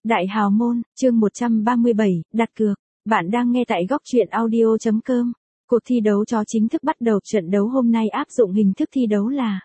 Đại Hào Môn, chương 137, đặt cược. Bạn đang nghe tại góc truyện audio.com. Cuộc thi đấu chó chính thức bắt đầu. Trận đấu hôm nay áp dụng hình thức thi đấu là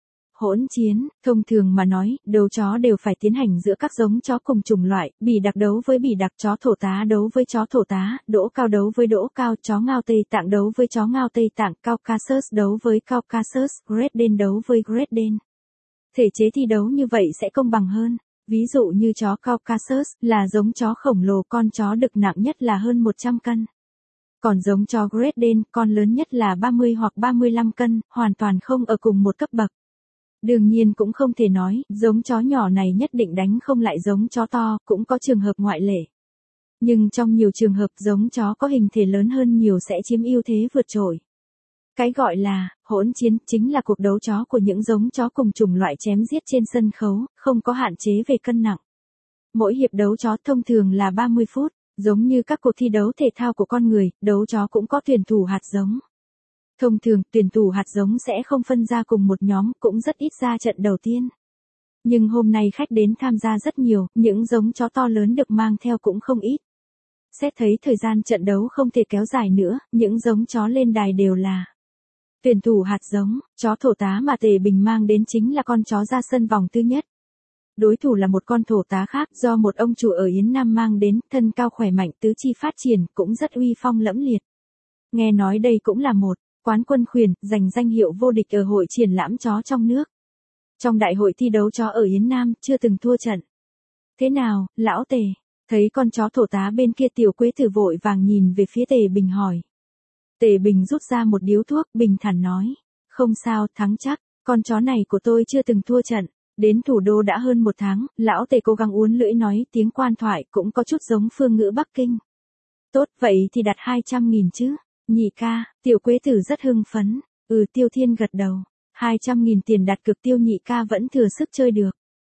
hỗn chiến. Thông thường mà nói, đấu chó đều phải tiến hành giữa các giống chó cùng chủng loại, bỉ đặc đấu với bỉ đặc, chó thổ tá đấu với chó thổ tá, đỗ cao đấu với đỗ cao, chó Ngao Tây Tạng đấu với chó Ngao Tây Tạng, Caucasus đấu với Caucasus, Great Dane đấu với Great Dane. Thể chế thi đấu như vậy sẽ công bằng hơn. Ví dụ như chó Caucasus là giống chó khổng lồ, con chó đực nặng nhất là hơn 100 cân. Còn giống chó Great Dane, con lớn nhất là 30 hoặc 35 cân, hoàn toàn không ở cùng một cấp bậc. Đương nhiên cũng không thể nói, giống chó nhỏ này nhất định đánh không lại giống chó to, cũng có trường hợp ngoại lệ. Nhưng trong nhiều trường hợp giống chó có hình thể lớn hơn nhiều sẽ chiếm ưu thế vượt trội. Cái gọi là hỗn chiến chính là cuộc đấu chó của những giống chó cùng chủng loại chém giết trên sân khấu, không có hạn chế về cân nặng. Mỗi hiệp đấu chó thông thường là 30 phút, giống như các cuộc thi đấu thể thao của con người, đấu chó cũng có tuyển thủ hạt giống. Thông thường, tuyển thủ hạt giống sẽ không phân ra cùng một nhóm, cũng rất ít ra trận đầu tiên. Nhưng hôm nay khách đến tham gia rất nhiều, những giống chó to lớn được mang theo cũng không ít. Xét thấy thời gian trận đấu không thể kéo dài nữa, những giống chó lên đài đều là tuyển thủ hạt giống. Chó thổ tá mà Tề Bình mang đến chính là con chó ra sân vòng thứ nhất. Đối thủ là một con thổ tá khác do một ông chủ ở Yến Nam mang đến, thân cao khỏe mạnh, tứ chi phát triển, cũng rất uy phong lẫm liệt. Nghe nói đây cũng là một quán quân khuyển, giành danh hiệu vô địch ở hội triển lãm chó trong nước. Trong đại hội thi đấu chó ở Yến Nam, chưa từng thua trận. Thế nào, lão Tề? Thấy con chó thổ tá bên kia, Tiểu Quế Tử vội vàng nhìn về phía Tề Bình hỏi. Tề Bình rút ra một điếu thuốc, bình thản nói. Không sao, thắng chắc, con chó này của tôi chưa từng thua trận. Đến thủ đô đã hơn 1 tháng, lão Tề cố gắng uốn lưỡi nói tiếng quan thoại cũng có chút giống phương ngữ Bắc Kinh. Tốt, vậy thì đặt 200.000 chứ. Nhị ca, Tiểu Quế Tử rất hưng phấn. Tiêu Thiên gật đầu. 200.000 tiền đặt cược, Tiêu nhị ca vẫn thừa sức chơi được.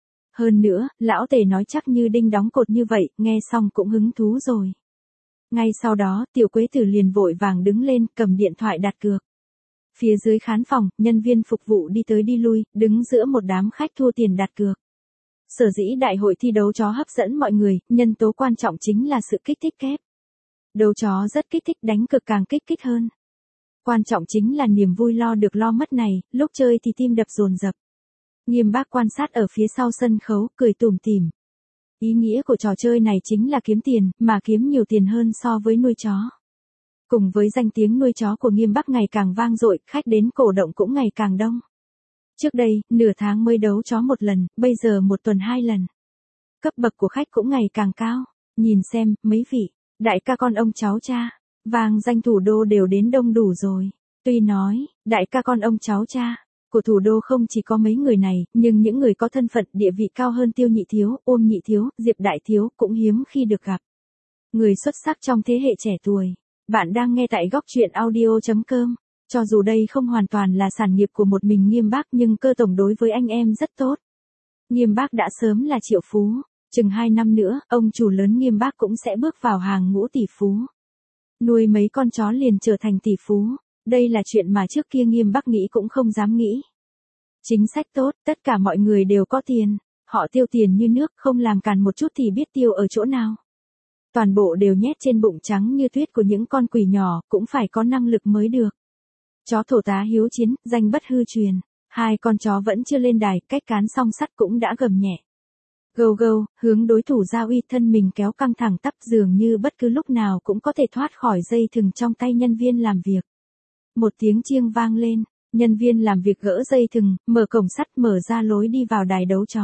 Hơn nữa, lão Tề nói chắc như đinh đóng cột như vậy, nghe xong cũng hứng thú rồi. Ngay sau đó, Tiểu Quế Tử liền vội vàng đứng lên, cầm điện thoại đặt cược. Phía dưới khán phòng, nhân viên phục vụ đi tới đi lui, đứng giữa một đám khách thua tiền đặt cược. Sở dĩ đại hội thi đấu chó hấp dẫn mọi người, nhân tố quan trọng chính là sự kích thích kép. Đấu chó rất kích thích, đánh cược càng kích thích hơn. Quan trọng chính là niềm vui lo được lo mất này, lúc chơi thì tim đập dồn dập. Nghiêm Bác quan sát ở phía sau sân khấu, cười tủm tỉm. Ý nghĩa của trò chơi này chính là kiếm tiền, mà kiếm nhiều tiền hơn so với nuôi chó. Cùng với danh tiếng nuôi chó của Nghiêm Bác ngày càng vang dội, khách đến cổ động cũng ngày càng đông. Trước đây, nửa tháng mới đấu chó một lần, bây giờ 1 tuần 2 lần. Cấp bậc của khách cũng ngày càng cao. Nhìn xem, mấy vị đại ca con ông cháu cha, vang danh thủ đô đều đến đông đủ rồi. Tuy nói, đại ca con ông cháu cha của thủ đô không chỉ có mấy người này, nhưng những người có thân phận địa vị cao hơn Tiêu nhị thiếu, Uông nhị thiếu, Diệp đại thiếu cũng hiếm khi được gặp. Người xuất sắc trong thế hệ trẻ tuổi. Bạn đang nghe tại góc truyện audio.com. Cho dù đây không hoàn toàn là sản nghiệp của một mình Nghiêm Bác, nhưng cơ tổng đối với anh em rất tốt. Nghiêm Bác đã sớm là triệu phú. Chừng 2 năm nữa, ông chủ lớn Nghiêm Bác cũng sẽ bước vào hàng ngũ tỷ phú. Nuôi mấy con chó liền trở thành tỷ phú. Đây là chuyện mà trước kia Nghiêm Bác nghĩ cũng không dám nghĩ. Chính sách tốt, tất cả mọi người đều có tiền. Họ tiêu tiền như nước, không làm càn một chút thì biết tiêu ở chỗ nào. Toàn bộ đều nhét trên bụng trắng như tuyết của những con quỷ nhỏ, cũng phải có năng lực mới được. Chó thổ tá hiếu chiến, danh bất hư truyền. 2 con chó vẫn chưa lên đài, cách cán song sắt cũng đã gầm nhẹ. Gâu gâu, hướng đối thủ ra uy, thân mình kéo căng thẳng tắp, dường như bất cứ lúc nào cũng có thể thoát khỏi dây thừng trong tay nhân viên làm việc. Một tiếng chiêng vang lên, nhân viên làm việc gỡ dây thừng, mở cổng sắt, mở ra lối đi vào đài đấu chó.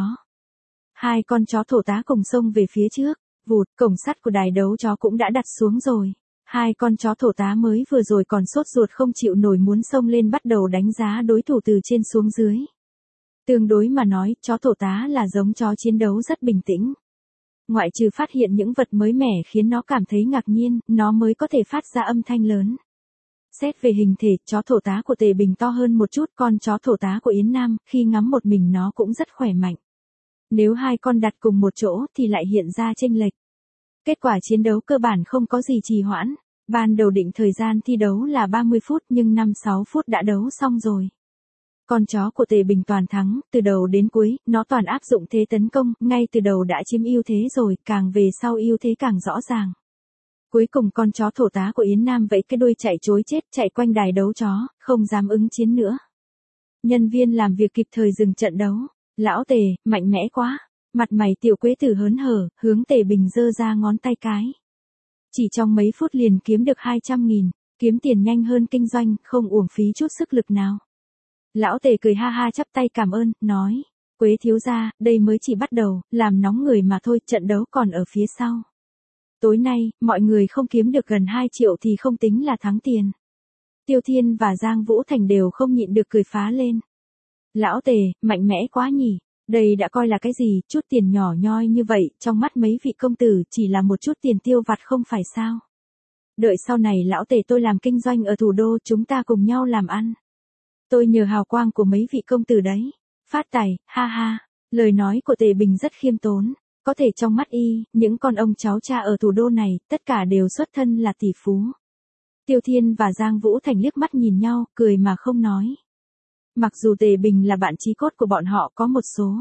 2 con chó thổ tá cùng xông về phía trước. Vụt, cổng sắt của đài đấu chó cũng đã đặt xuống rồi. 2 con chó thổ tá mới vừa rồi còn sốt ruột không chịu nổi muốn xông lên bắt đầu đánh giá đối thủ từ trên xuống dưới. Tương đối mà nói, chó thổ tá là giống chó chiến đấu rất bình tĩnh. Ngoại trừ phát hiện những vật mới mẻ khiến nó cảm thấy ngạc nhiên, nó mới có thể phát ra âm thanh lớn. Xét về hình thể, chó thổ tá của Tề Bình to hơn một chút, con chó thổ tá của Yến Nam, khi ngắm một mình nó cũng rất khỏe mạnh. Nếu 2 con đặt cùng một chỗ thì lại hiện ra chênh lệch. Kết quả chiến đấu cơ bản không có gì trì hoãn. Ban đầu định thời gian thi đấu là 30 phút nhưng 5-6 phút đã đấu xong rồi. Con chó của Tề Bình toàn thắng, từ đầu đến cuối, nó toàn áp dụng thế tấn công, ngay từ đầu đã chiếm ưu thế rồi, càng về sau ưu thế càng rõ ràng. Cuối cùng con chó thổ tá của Yến Nam vẫy cái đuôi chạy trối chết, chạy quanh đài đấu chó, không dám ứng chiến nữa. Nhân viên làm việc kịp thời dừng trận đấu. Lão Tề, mạnh mẽ quá. Mặt mày Tiểu Quế Tử hớn hở, hướng Tề Bình giơ ra ngón tay cái. Chỉ trong mấy phút liền kiếm được 200.000, kiếm tiền nhanh hơn kinh doanh, không uổng phí chút sức lực nào. Lão Tề cười ha ha chắp tay cảm ơn, nói, Quế thiếu gia, đây mới chỉ bắt đầu, làm nóng người mà thôi, trận đấu còn ở phía sau. Tối nay, mọi người không kiếm được gần 2 triệu thì không tính là thắng tiền. Tiêu Thiên và Giang Vũ Thành đều không nhịn được cười phá lên. Lão Tề, mạnh mẽ quá nhỉ, đây đã coi là cái gì, chút tiền nhỏ nhoi như vậy, trong mắt mấy vị công tử chỉ là một chút tiền tiêu vặt không phải sao. Đợi sau này Lão Tề tôi làm kinh doanh ở thủ đô, chúng ta cùng nhau làm ăn. Tôi nhờ hào quang của mấy vị công tử đấy. Phát tài, ha ha. Lời nói của Tề Bình rất khiêm tốn. Có thể trong mắt y, những con ông cháu cha ở thủ đô này, tất cả đều xuất thân là tỷ phú. Tiêu Thiên và Giang Vũ Thành liếc mắt nhìn nhau, cười mà không nói. Mặc dù Tề Bình là bạn chí cốt của bọn họ có một số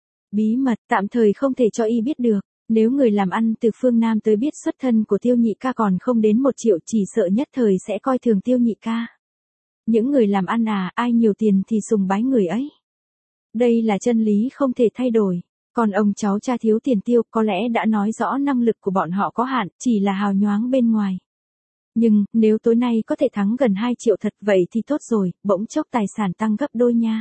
bí mật tạm thời không thể cho y biết được. Nếu người làm ăn từ phương Nam tới biết xuất thân của Tiêu Nhị ca còn không đến 1 triệu chỉ sợ nhất thời sẽ coi thường Tiêu Nhị ca. Những người làm ăn ai nhiều tiền thì sùng bái người ấy. Đây là chân lý không thể thay đổi. Còn ông cháu cha thiếu tiền tiêu có lẽ đã nói rõ năng lực của bọn họ có hạn, chỉ là hào nhoáng bên ngoài. Nhưng, nếu tối nay có thể thắng gần 2 triệu thật vậy thì tốt rồi, bỗng chốc tài sản tăng gấp đôi nha.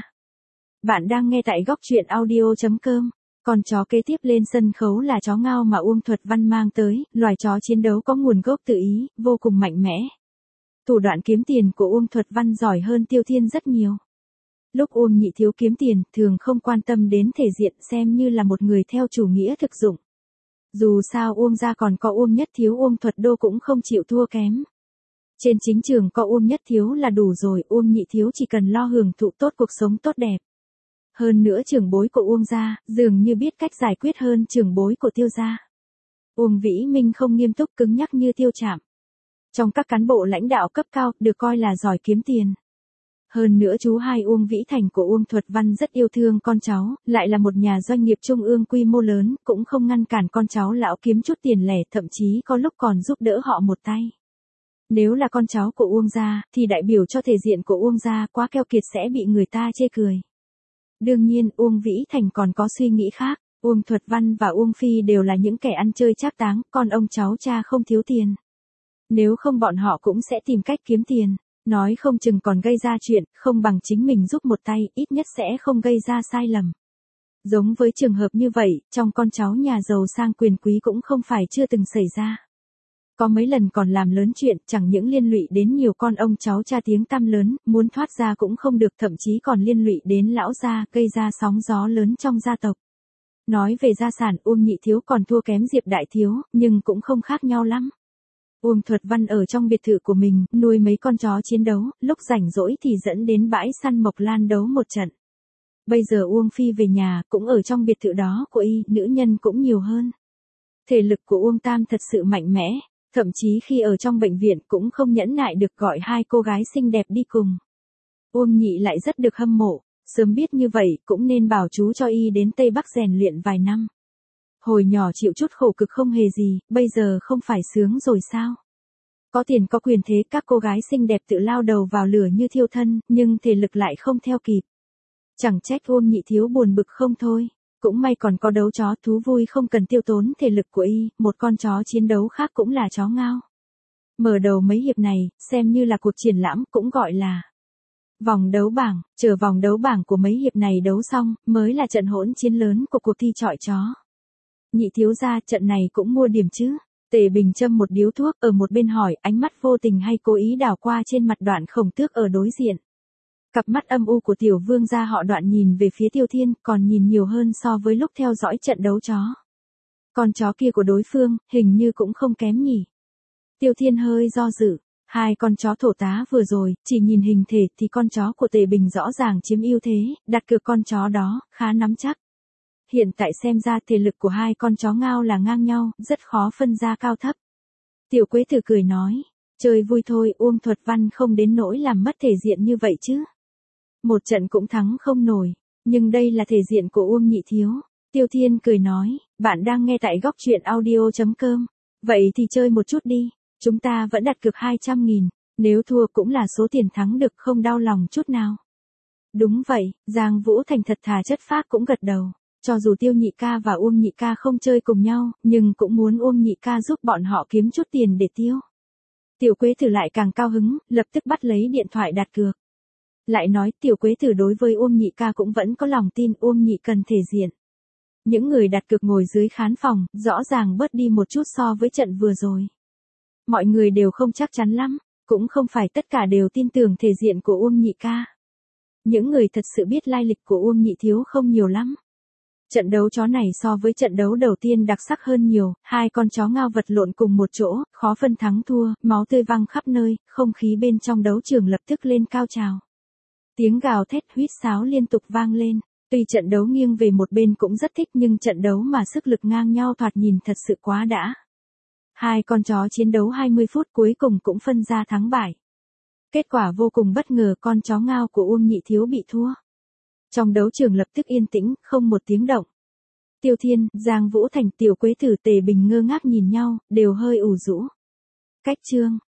Bạn đang nghe tại góc truyện audio.com. Con chó kế tiếp lên sân khấu là chó Ngao mà Uông Thuật Văn mang tới, loài chó chiến đấu có nguồn gốc tự Ý, vô cùng mạnh mẽ. Thủ đoạn kiếm tiền của Uông Thuật Văn giỏi hơn Tiêu Thiên rất nhiều. Lúc Uông Nhị Thiếu kiếm tiền, thường không quan tâm đến thể diện xem như là một người theo chủ nghĩa thực dụng. Dù sao Uông gia còn có Uông Nhất Thiếu Uông Thuật Đô cũng không chịu thua kém. Trên chính trường có Uông Nhất Thiếu là đủ rồi, Uông Nhị Thiếu chỉ cần lo hưởng thụ tốt cuộc sống tốt đẹp. Hơn nữa trưởng bối của Uông gia, dường như biết cách giải quyết hơn trưởng bối của Tiêu gia. Uông Vĩ Minh không nghiêm túc cứng nhắc như Tiêu Trạm. Trong các cán bộ lãnh đạo cấp cao, được coi là giỏi kiếm tiền. Hơn nữa chú hai Uông Vĩ Thành của Uông Thuật Văn rất yêu thương con cháu, lại là một nhà doanh nghiệp trung ương quy mô lớn, cũng không ngăn cản con cháu lão kiếm chút tiền lẻ, thậm chí có lúc còn giúp đỡ họ một tay. Nếu là con cháu của Uông gia, thì đại biểu cho thể diện của Uông gia quá keo kiệt sẽ bị người ta chê cười. Đương nhiên, Uông Vĩ Thành còn có suy nghĩ khác, Uông Thuật Văn và Uông Phi đều là những kẻ ăn chơi trác táng, con ông cháu cha không thiếu tiền. Nếu không bọn họ cũng sẽ tìm cách kiếm tiền. Nói không chừng còn gây ra chuyện, không bằng chính mình giúp một tay, ít nhất sẽ không gây ra sai lầm. Giống với trường hợp như vậy, trong con cháu nhà giàu sang quyền quý cũng không phải chưa từng xảy ra. Có mấy lần còn làm lớn chuyện, chẳng những liên lụy đến nhiều con ông cháu cha tiếng tăm lớn, muốn thoát ra cũng không được, thậm chí còn liên lụy đến lão gia, gây ra sóng gió lớn trong gia tộc. Nói về gia sản, Uông Nhị Thiếu còn thua kém Diệp Đại Thiếu, nhưng cũng không khác nhau lắm. Uông Thuật Văn ở trong biệt thự của mình, nuôi mấy con chó chiến đấu, lúc rảnh rỗi thì dẫn đến bãi săn Mộc Lan đấu một trận. Bây giờ Uông Phi về nhà, cũng ở trong biệt thự đó của y, nữ nhân cũng nhiều hơn. Thể lực của Uông Tam thật sự mạnh mẽ, thậm chí khi ở trong bệnh viện cũng không nhẫn nại được gọi hai cô gái xinh đẹp đi cùng. Uông Nhị lại rất được hâm mộ, sớm biết như vậy cũng nên bảo chú cho y đến Tây Bắc rèn luyện vài năm. Hồi nhỏ chịu chút khổ cực không hề gì, bây giờ không phải sướng rồi sao? Có tiền có quyền thế, các cô gái xinh đẹp tự lao đầu vào lửa như thiêu thân, nhưng thể lực lại không theo kịp. Chẳng trách Uông Nhị Thiếu buồn bực không thôi. Cũng may còn có đấu chó, thú vui không cần tiêu tốn thể lực của y, một con chó chiến đấu khác cũng là chó Ngao. Mở đầu mấy hiệp này, xem như là cuộc triển lãm, cũng gọi là vòng đấu bảng, chờ vòng đấu bảng của mấy hiệp này đấu xong, mới là trận hỗn chiến lớn của cuộc thi chọi chó. Nhị thiếu gia, trận này cũng mua điểm chứ? Tề Bình châm một điếu thuốc ở một bên hỏi, ánh mắt vô tình hay cố ý đảo qua trên mặt Đoạn Khổng Tước ở đối diện. Cặp mắt âm u của tiểu vương gia họ Đoạn nhìn về phía Tiêu Thiên, còn nhìn nhiều hơn so với lúc theo dõi trận đấu chó. Con chó kia của đối phương, hình như cũng không kém nhỉ. Tiêu Thiên hơi do dự, hai con chó thổ tá vừa rồi, chỉ nhìn hình thể thì con chó của Tề Bình rõ ràng chiếm ưu thế, đặt cược con chó đó, khá nắm chắc. Hiện tại xem ra thể lực của hai con chó Ngao là ngang nhau, rất khó phân ra cao thấp. Tiểu Quế Tử cười nói, chơi vui thôi, Uông Thuật Văn không đến nỗi làm mất thể diện như vậy chứ. một trận cũng thắng không nổi. Nhưng đây là thể diện của Uông Nhị Thiếu. Tiêu Thiên cười nói, bạn đang nghe tại góc truyện audio.com. Vậy thì chơi một chút đi, chúng ta vẫn đặt cược 200.000, nếu thua cũng là số tiền thắng được, không đau lòng chút nào. Đúng vậy, Giang Vũ Thành thật thà chất phác cũng gật đầu. Cho dù Tiêu Nhị ca và Uông Nhị ca không chơi cùng nhau, nhưng cũng muốn Uông Nhị ca giúp bọn họ kiếm chút tiền để tiêu. Tiểu Quế Tử lại càng cao hứng, lập tức bắt lấy điện thoại đặt cược. Lại nói Tiểu Quế Tử đối với Uông Nhị ca cũng vẫn có lòng tin Uông Nhị cần thể diện. Những người đặt cược ngồi dưới khán phòng, rõ ràng bớt đi một chút so với trận vừa rồi. Mọi người đều không chắc chắn lắm, cũng không phải tất cả đều tin tưởng thể diện của Uông Nhị ca. Những người thật sự biết lai lịch của Uông Nhị Thiếu không nhiều lắm. Trận đấu chó này so với trận đấu đầu tiên đặc sắc hơn nhiều, hai con chó ngao vật lộn cùng một chỗ, khó phân thắng thua, máu tươi văng khắp nơi, không khí bên trong đấu trường lập tức lên cao trào. Tiếng gào thét huýt sáo liên tục vang lên, tuy trận đấu nghiêng về một bên cũng rất thích nhưng trận đấu mà sức lực ngang nhau thoạt nhìn thật sự quá đã. Hai con chó chiến đấu 20 phút cuối cùng cũng phân ra thắng bại. Kết quả vô cùng bất ngờ, con chó ngao của Uông Nhị Thiếu bị thua. Trong đấu trường lập tức yên tĩnh, không một tiếng động. Tiêu Thiên, Giang Vũ Thành, Tiểu Quế Tử, Tề Bình ngơ ngác nhìn nhau, đều hơi ủ rũ. Cách chương